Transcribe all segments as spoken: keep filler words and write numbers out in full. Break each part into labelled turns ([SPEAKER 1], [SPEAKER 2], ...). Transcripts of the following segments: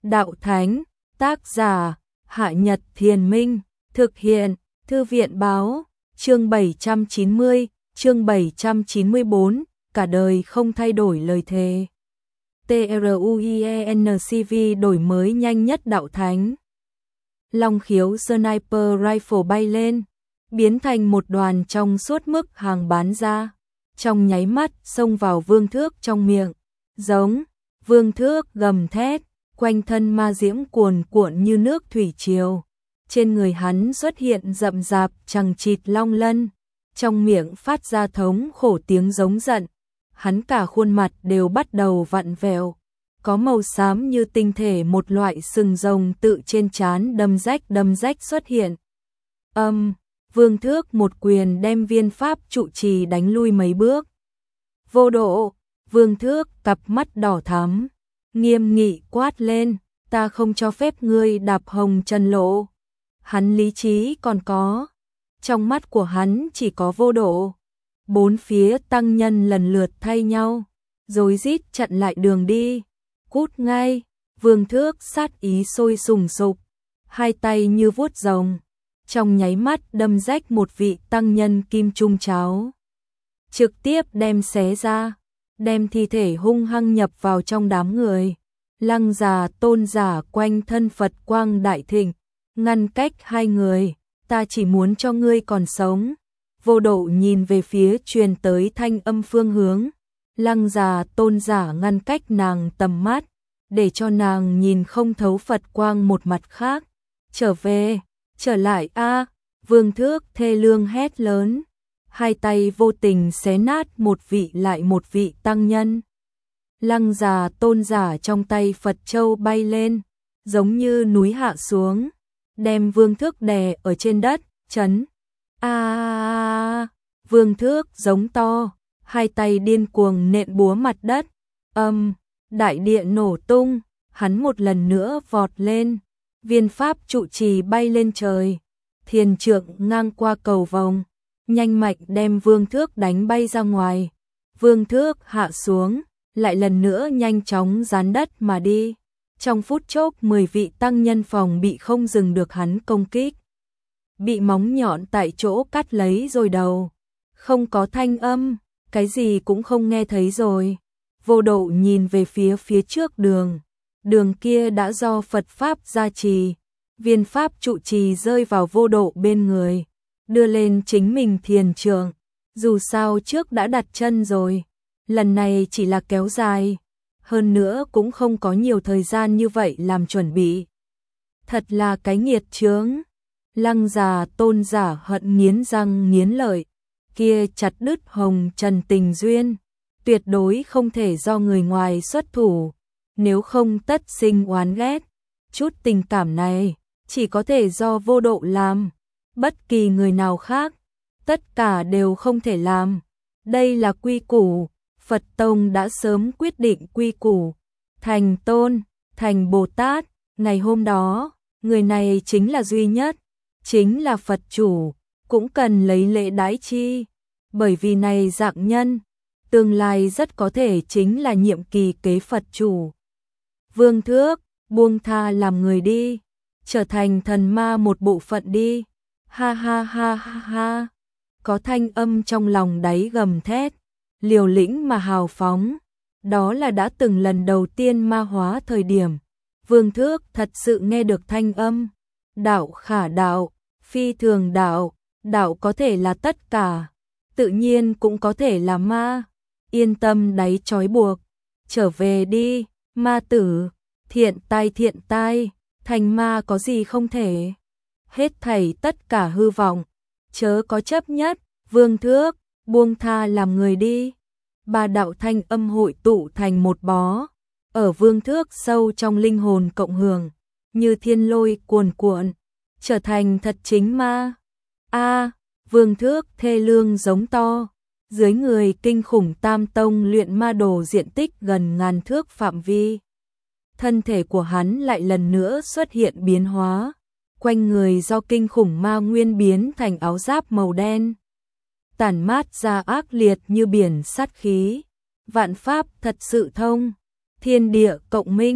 [SPEAKER 1] Đạo Thánh, tác giả, Hạ Nhật Thiền Minh, thực hiện, Thư viện Báo, chương bảy trăm chín mươi, chương bảy trăm chín mươi tư, cả đời không thay đổi lời thề. TRUIENCV đổi mới nhanh nhất Đạo Thánh. Long khiếu sniper rifle bay lên, biến thành một đoàn trong suốt mức hàng bắn ra, trong nháy mắt xông vào Vương Thước trong miệng, giống. Vương Thước gầm thét, quanh thân ma diễm cuồn cuộn như nước thủy triều. Trên người hắn xuất hiện rậm rạp chằng chịt long lân, trong miệng phát ra thống khổ tiếng giống giận. Hắn cả khuôn mặt đều bắt đầu vặn vẹo, có màu xám như tinh thể, một loại sừng rồng tự trên trán đâm rách đâm rách xuất hiện. Âm, um, Vương Thước một quyền đem viên pháp trụ trì đánh lui mấy bước. Vô độ, Vương Thước cặp mắt đỏ thắm, nghiêm nghị quát lên, ta không cho phép ngươi đạp hồng trần lộ. Hắn lý trí còn có, trong mắt của hắn chỉ có vô độ. Bốn phía tăng nhân lần lượt thay nhau, rối rít chặn lại đường đi. Cút ngay, Vương Thước sát ý sôi sùng sục, hai tay như vuốt rồng, trong nháy mắt đâm rách một vị tăng nhân kim trung cháo, trực tiếp đem xé ra, đem thi thể hung hăng nhập vào trong đám người. Lăng già tôn giả quanh thân Phật quang đại thịnh, ngăn cách hai người, ta chỉ muốn cho ngươi còn sống. Vô độ nhìn về phía truyền tới thanh âm phương hướng, lăng già tôn giả ngăn cách nàng tầm mắt, để cho nàng nhìn không thấu Phật quang một mặt khác. Trở về, trở lại a! Vương Thước thê lương hét lớn, hai tay vô tình xé nát một vị lại một vị tăng nhân. Lăng già tôn giả trong tay Phật châu bay lên, giống như núi hạ xuống, đem Vương Thước đè ở trên đất, chấn. A à, Vương Thước giống to, hai tay điên cuồng nện búa mặt đất. Âm, um, đại địa nổ tung, hắn một lần nữa vọt lên, viên pháp trụ trì bay lên trời, thiền trượng ngang qua cầu vồng, nhanh mạnh đem Vương Thước đánh bay ra ngoài. Vương Thước hạ xuống, lại lần nữa nhanh chóng dán đất mà đi. Trong phút chốc mười vị tăng nhân phòng bị không dừng được hắn công kích, bị móng nhọn tại chỗ cắt lấy rồi đầu. Không có thanh âm, cái gì cũng không nghe thấy rồi. Vô độ nhìn về phía phía trước đường, đường kia đã do Phật Pháp gia trì, viên pháp trụ trì rơi vào vô độ bên người, đưa lên chính mình thiền trượng. Dù sao trước đã đặt chân rồi, lần này chỉ là kéo dài, hơn nữa cũng không có nhiều thời gian như vậy làm chuẩn bị. Thật là cái nghiệt chướng. Lăng già tôn giả hận nghiến răng nghiến lợi, kia chặt đứt hồng trần tình duyên, tuyệt đối không thể do người ngoài xuất thủ, nếu không tất sinh oán ghét. Chút tình cảm này chỉ có thể do vô độ làm, bất kỳ người nào khác, tất cả đều không thể làm. Đây là quy củ, Phật Tông đã sớm quyết định quy củ. Thành Tôn, thành Bồ Tát, ngày hôm đó, người này chính là duy nhất, chính là Phật chủ, cũng cần lấy lễ đãi chi, bởi vì này dạng nhân, tương lai rất có thể chính là nhiệm kỳ kế Phật chủ. Vương Thước, buông tha làm người đi, trở thành thần ma một bộ phận đi. Ha ha ha ha ha. Có thanh âm trong lòng đáy gầm thét, liều lĩnh mà hào phóng. Đó là đã từng lần đầu tiên ma hóa thời điểm, Vương Thước thật sự nghe được thanh âm. Đạo khả đạo, phi thường đạo, đạo có thể là tất cả, tự nhiên cũng có thể là ma. Yên tâm đáy trói buộc, trở về đi, ma tử, thiện tai thiện tai, thành ma có gì không thể. Hết thảy tất cả hư vọng, chớ có chấp nhất. Vương Thước, buông tha làm người đi. Ba đạo thanh âm hội tụ thành một bó, ở Vương Thước sâu trong linh hồn cộng hưởng, như thiên lôi cuồn cuộn, trở thành thật chính ma. A, à, Vương Thước thê lương giống to, dưới người kinh khủng tam tông luyện ma đồ diện tích gần ngàn thước phạm vi. Thân thể của hắn lại lần nữa xuất hiện biến hóa, quanh người do kinh khủng ma nguyên biến thành áo giáp màu đen, tản mát ra ác liệt như biển sát khí. Vạn pháp thật sự thông, thiên địa cộng minh,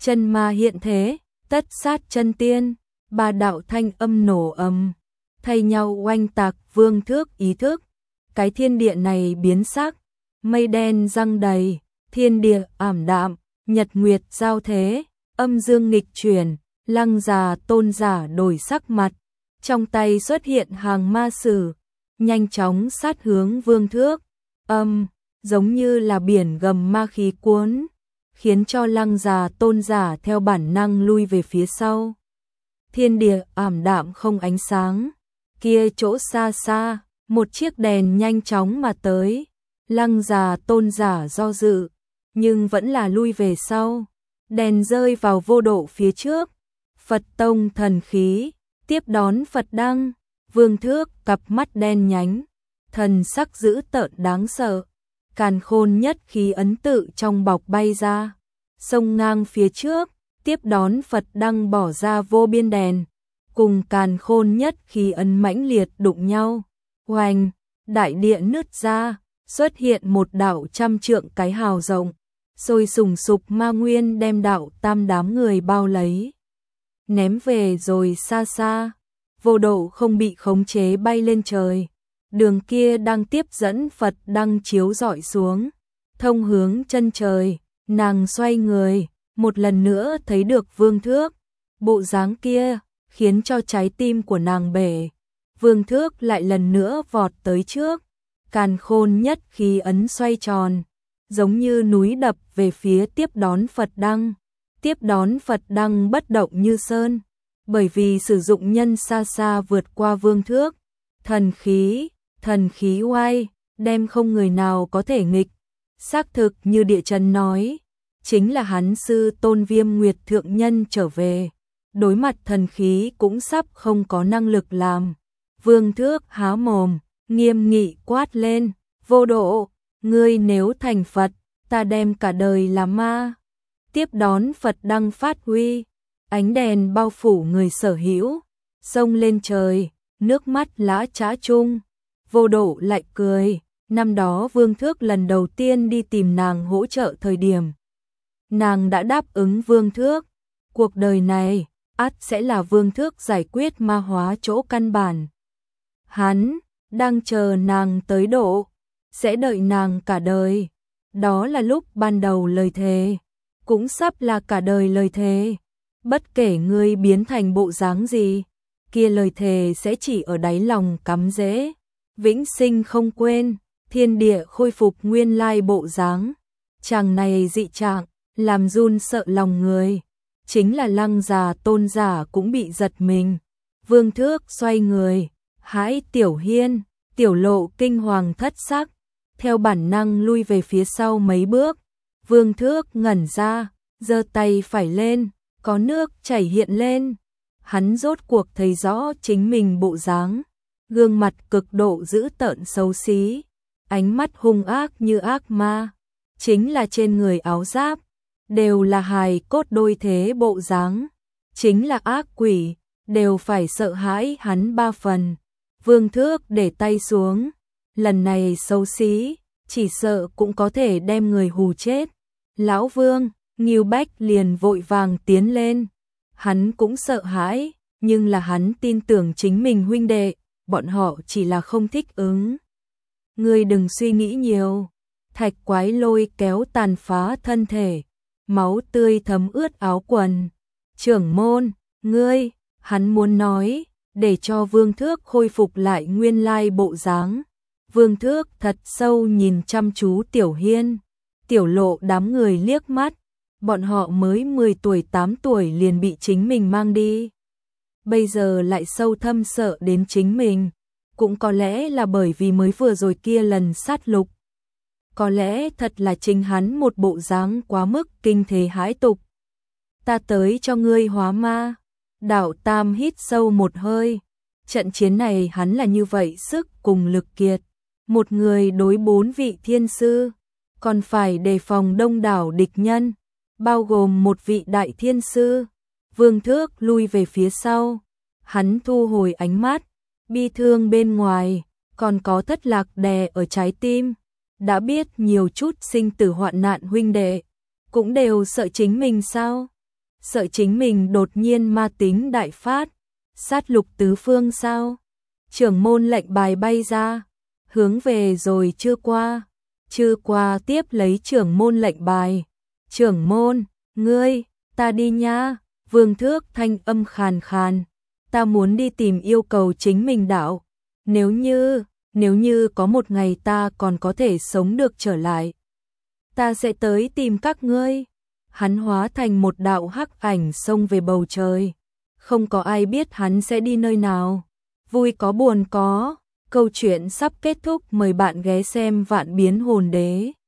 [SPEAKER 1] chân ma hiện thế, tất sát chân tiên, ba đạo thanh âm nổ ầm, thay nhau oanh tạc Vương Thước ý thức. Cái thiên địa này biến sắc, mây đen răng đầy, thiên địa ảm đạm, nhật nguyệt giao thế, âm dương nghịch chuyển, Lăng già tôn giả đổi sắc mặt, trong tay xuất hiện hàng ma sử, nhanh chóng sát hướng Vương Thước. Âm, giống như là biển gầm ma khí cuốn, khiến cho Lăng già tôn giả theo bản năng lui về phía sau. Thiên địa ảm đạm không ánh sáng, kia chỗ xa xa, một chiếc đèn nhanh chóng mà tới. Lăng già tôn giả do dự, nhưng vẫn là lui về sau. Đèn rơi vào vô độ phía trước. Phật tông thần khí, tiếp đón Phật đăng. Vương Thước cặp mắt đen nhánh, thần sắc dữ tợn đáng sợ. Càn khôn nhất khí ấn tự trong bọc bay ra, xông ngang phía trước, tiếp đón Phật đăng bỏ ra vô biên đèn, cùng càn khôn nhất khí ấn mãnh liệt đụng nhau. Oanh, đại địa nứt ra, xuất hiện một đạo trăm trượng cái hào rộng, sôi sùng sục ma nguyên đem đạo tam đám người bao lấy, ném về rồi xa xa. Vô độ không bị khống chế bay lên trời, đường kia đang tiếp dẫn Phật đăng chiếu rọi xuống, thông hướng chân trời. Nàng xoay người, một lần nữa thấy được Vương Thước, bộ dáng kia khiến cho trái tim của nàng bể. Vương Thước lại lần nữa vọt tới trước, càn khôn nhất khí ấn xoay tròn, giống như núi đập về phía tiếp đón Phật đăng. Tiếp đón Phật đăng bất động như sơn, bởi vì sử dụng nhân xa xa vượt qua Vương Thước. Thần khí, thần khí oai, đem không người nào có thể nghịch. Xác thực như địa chấn nói, chính là hắn sư tôn Viêm Nguyệt thượng nhân trở về, đối mặt thần khí cũng sắp không có năng lực làm. Vương Thước há mồm, nghiêm nghị quát lên, vô độ, ngươi nếu thành Phật, ta đem cả đời làm ma. Tiếp đón Phật đăng phát huy, ánh đèn bao phủ người sở hữu, xông lên trời, nước mắt lã chã chung. Vô độ lại cười, năm đó Vương Thước lần đầu tiên đi tìm nàng hỗ trợ thời điểm, nàng đã đáp ứng Vương Thước, cuộc đời này ắt sẽ là Vương Thước giải quyết ma hóa chỗ căn bản. Hắn đang chờ nàng tới độ, sẽ đợi nàng cả đời. Đó là lúc ban đầu lời thề, cũng sắp là cả đời lời thề. Bất kể ngươi biến thành bộ dáng gì, kia lời thề sẽ chỉ ở đáy lòng cắm rễ, vĩnh sinh không quên. Thiên địa khôi phục nguyên lai bộ dáng. Chàng này dị trạng, làm run sợ lòng người. Chính là Lăng già tôn giả cũng bị giật mình. Vương Thước xoay người, hãi Tiểu Hiên, Tiểu Lộ kinh hoàng thất sắc, theo bản năng lui về phía sau mấy bước. Vương Thước ngẩn ra, giơ tay phải lên, có nước chảy hiện lên. Hắn rốt cuộc thấy rõ chính mình bộ dáng, gương mặt cực độ dữ tợn xấu xí, ánh mắt hung ác như ác ma, chính là trên người áo giáp đều là hài cốt đôi thế bộ dáng, chính là ác quỷ, đều phải sợ hãi hắn ba phần. Vương Thước để tay xuống, lần này xấu xí, chỉ sợ cũng có thể đem người hù chết. Lão Vương, Ngưu Bách liền vội vàng tiến lên, hắn cũng sợ hãi, nhưng là hắn tin tưởng chính mình huynh đệ, bọn họ chỉ là không thích ứng. Ngươi đừng suy nghĩ nhiều. Thạch Quái Lôi kéo tàn phá thân thể, máu tươi thấm ướt áo quần. Trưởng môn, ngươi, hắn muốn nói, để cho Vương Thước khôi phục lại nguyên lai bộ dáng. Vương Thước thật sâu nhìn chăm chú Tiểu Hiên, Tiểu Lộ đám người liếc mắt, bọn họ mới mười tuổi tám tuổi liền bị chính mình mang đi. Bây giờ lại sâu thâm sợ đến chính mình, cũng có lẽ là bởi vì mới vừa rồi kia lần sát lục. Có lẽ thật là chính hắn một bộ dáng quá mức kinh thế hãi tục. Ta tới cho ngươi hóa ma. Đạo Tam hít sâu một hơi. Trận chiến này hắn là như vậy sức cùng lực kiệt. Một người đối bốn vị thiên sư, còn phải đề phòng đông đảo địch nhân, bao gồm một vị đại thiên sư. Vương Thước lui về phía sau, hắn thu hồi ánh mắt, bi thương bên ngoài, còn có thất lạc đè ở trái tim. Đã biết nhiều chút sinh tử hoạn nạn huynh đệ, cũng đều sợ chính mình sao? sợ chính mình đột nhiên ma tính đại phát, sát lục tứ phương sao? Trưởng môn lệnh bài bay ra, hướng về rồi chưa qua, chưa qua tiếp lấy trưởng môn lệnh bài. Trưởng môn, ngươi, ta đi nha. Vương Thước thanh âm khàn khàn, ta muốn đi tìm yêu cầu chính mình đạo. Nếu như, nếu như có một ngày ta còn có thể sống được trở lại, ta sẽ tới tìm các ngươi. Hắn hóa thành một đạo hắc ảnh xông về bầu trời. Không có ai biết hắn sẽ đi nơi nào. Vui có buồn có. Câu chuyện sắp kết thúc, mời bạn ghé xem Vạn Biến Hồn Đế.